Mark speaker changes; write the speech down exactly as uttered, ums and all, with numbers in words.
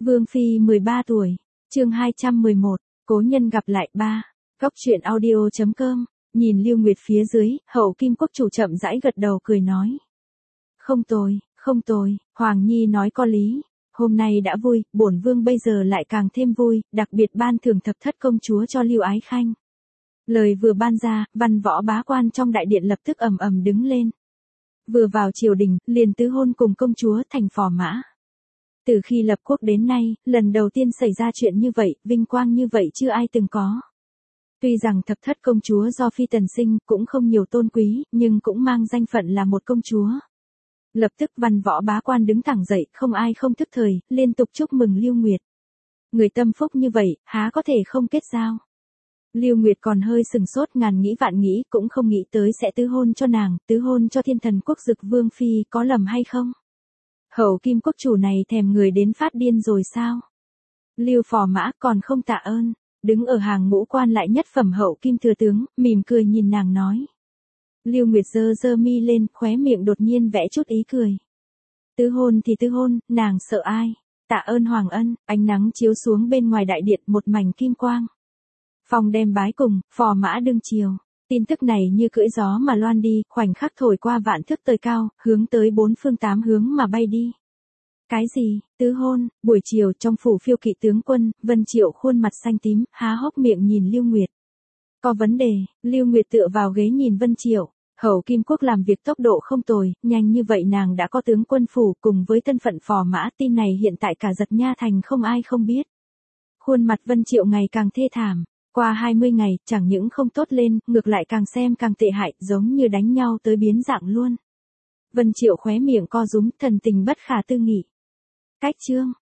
Speaker 1: Vương Phi mười ba tuổi, chương hai trăm mười một, cố nhân gặp lại ba. Góc truyện audio chấm com, nhìn Lưu Nguyệt phía dưới, Hậu Kim Quốc chủ chậm rãi gật đầu cười nói. Không tồi, không tồi, Hoàng Nhi nói có lý. Hôm nay đã vui, bổn vương bây giờ lại càng thêm vui, đặc biệt ban thưởng thập thất công chúa cho Lưu Ái Khanh. Lời vừa ban ra, văn võ bá quan trong đại điện lập tức ầm ầm đứng lên. Vừa vào triều đình, liền tứ hôn cùng công chúa thành phò mã. Từ khi lập quốc đến nay, lần đầu tiên xảy ra chuyện như vậy, vinh quang như vậy chưa ai từng có. Tuy rằng thập thất công chúa do phi tần sinh cũng không nhiều tôn quý, nhưng cũng mang danh phận là một công chúa. Lập tức văn võ bá quan đứng thẳng dậy, không ai không thức thời, liên tục chúc mừng Lưu Nguyệt. Người tâm phúc như vậy, há có thể không kết giao. Lưu Nguyệt còn hơi sừng sốt, ngàn nghĩ vạn nghĩ, cũng không nghĩ tới sẽ tứ hôn cho nàng, tứ hôn cho thiên thần quốc dực vương phi, có lầm hay không? Hậu Kim Quốc chủ này thèm người đến phát điên rồi sao? Lưu phò mã còn không tạ ơn, đứng ở hàng ngũ quan lại nhất phẩm Hậu Kim thừa tướng, mỉm cười nhìn nàng nói. Lưu Nguyệt giơ giơ mi lên, khóe miệng đột nhiên vẽ chút ý cười. Tứ hôn thì tứ hôn, nàng sợ ai? Tạ ơn hoàng ân. Ánh nắng chiếu xuống bên ngoài đại điện, một mảnh kim quang. Phong đem bái cùng, phò mã đương chiều. Tin tức này như cưỡi gió mà loan đi, khoảnh khắc thổi qua vạn thước tơi cao, hướng tới bốn phương tám hướng mà bay đi. Cái gì? Tứ hôn? Buổi chiều trong phủ phiêu kỵ tướng quân, Vân Triệu khuôn mặt xanh tím, há hốc miệng nhìn Lưu Nguyệt. Có vấn đề. Lưu Nguyệt tựa vào ghế nhìn Vân Triệu. Hậu Kim Quốc làm việc tốc độ không tồi, nhanh như vậy nàng đã có tướng quân phủ cùng với thân phận phò mã, tin này hiện tại cả Giật Nha thành không ai không biết. Khuôn mặt Vân Triệu ngày càng thê thảm. Qua hai mươi ngày, chẳng những không tốt lên, ngược lại càng xem càng tệ hại, giống như đánh nhau tới biến dạng luôn. Vân Triệu khóe miệng co rúm, thần tình bất khả tư nghị. Cách chương,